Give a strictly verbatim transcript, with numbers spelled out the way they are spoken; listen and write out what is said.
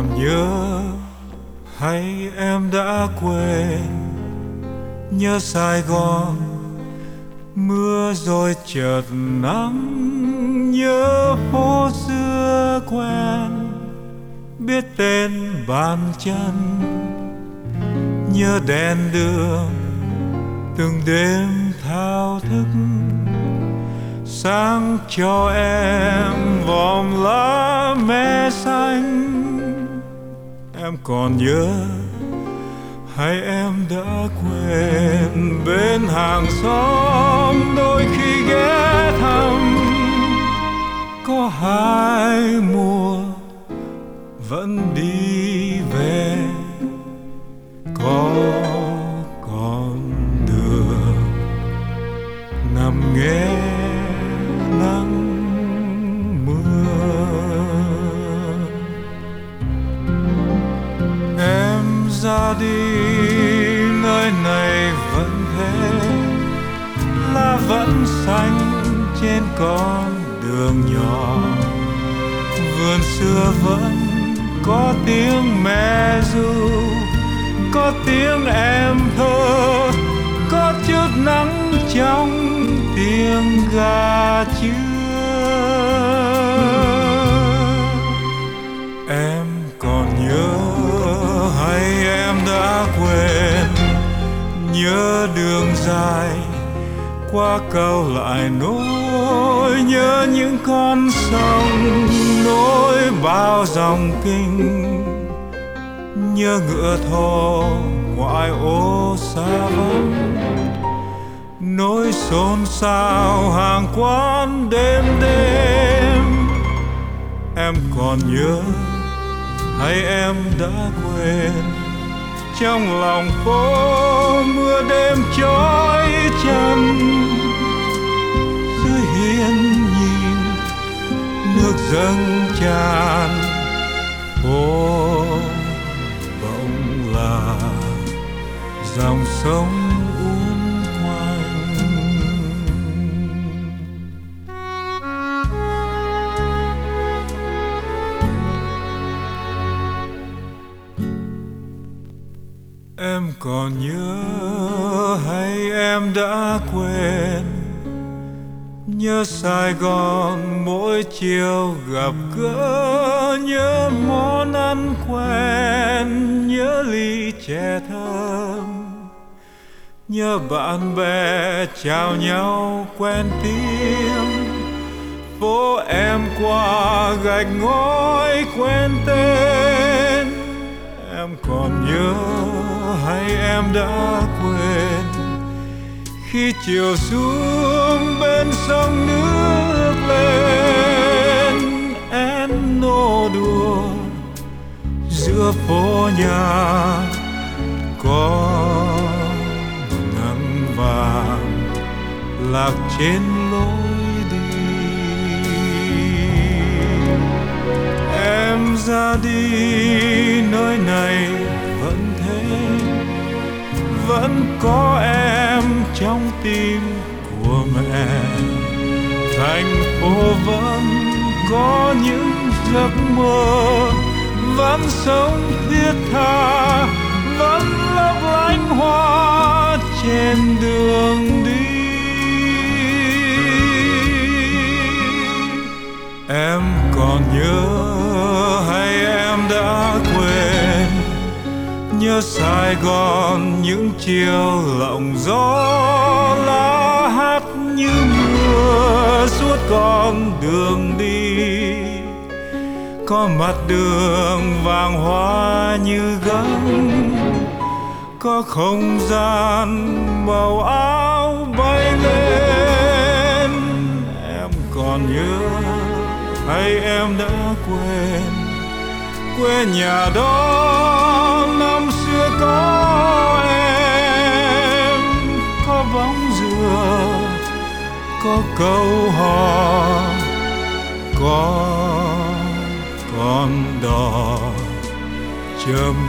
còn nhớ hay em đã quên? Nhớ Sài Gòn mưa rồi chợt nắng, nhớ phố xưa quen biết tên bàn chân, nhớ đèn đường từng đêm thao thức sáng cho em vòm lá me xanh. Em còn nhớ hay em đã quên? Bên hàng xóm đôi khi ghé thăm, có hai mùa vẫn đi về, có con đường nằm nghe nắng mưa. Em ra đi nơi này vẫn thế, lá vẫn xanh trên con đường nhỏ, vườn xưa vẫn có tiếng mẹ ru, có tiếng em thơ, có chút nắng trong tiếng gà trưa. Em còn nhớ hay em đã quên? Nhớ đường dài qua cầu lại nối, nhớ những con sông nối bao dòng kinh, nhớ ngựa thồ ngoại ô xa vắng, nối xôn xao hàng quán đêm đêm. Em còn nhớ hay em đã quên? Trong lòng phố mưa đêm chói chân, dưới hiên nhìn nước dâng tràn, phố bỗng là dòng sông uốn quanh. Em còn nhớ hay em đã quên? Nhớ Sài Gòn mỗi chiều gặp gỡ, nhớ món ăn quen, nhớ ly chè thơm, nhớ bạn bè chào nhau quen tiếng, phố em qua gạch ngói quen tên. Em còn nhớ hay em đã quên? Khi chiều xuống bên sông nước lên, én nô đùa giữa phố nhà, có nắng vàng lạc trên lối đi. Em ra đi nơi này vẫn thế, vẫn có em trong tim của mẹ. Thành phố vẫn có những giấc mơ, vẫn sống thiết tha, vẫn lấp lánh hoa trên đường đi. Em còn nhớ hay em đã quên? Nhớ Sài Gòn những chiều lộng gió, lá hát như mưa suốt con đường đi, có mặt đường vàng hoa như gấm, có không gian màu áo bay lên. Em còn nhớ hay em đã quên? Quê nhà đó năm xưa có em, có bóng dừa, có câu hò, có con đò chờ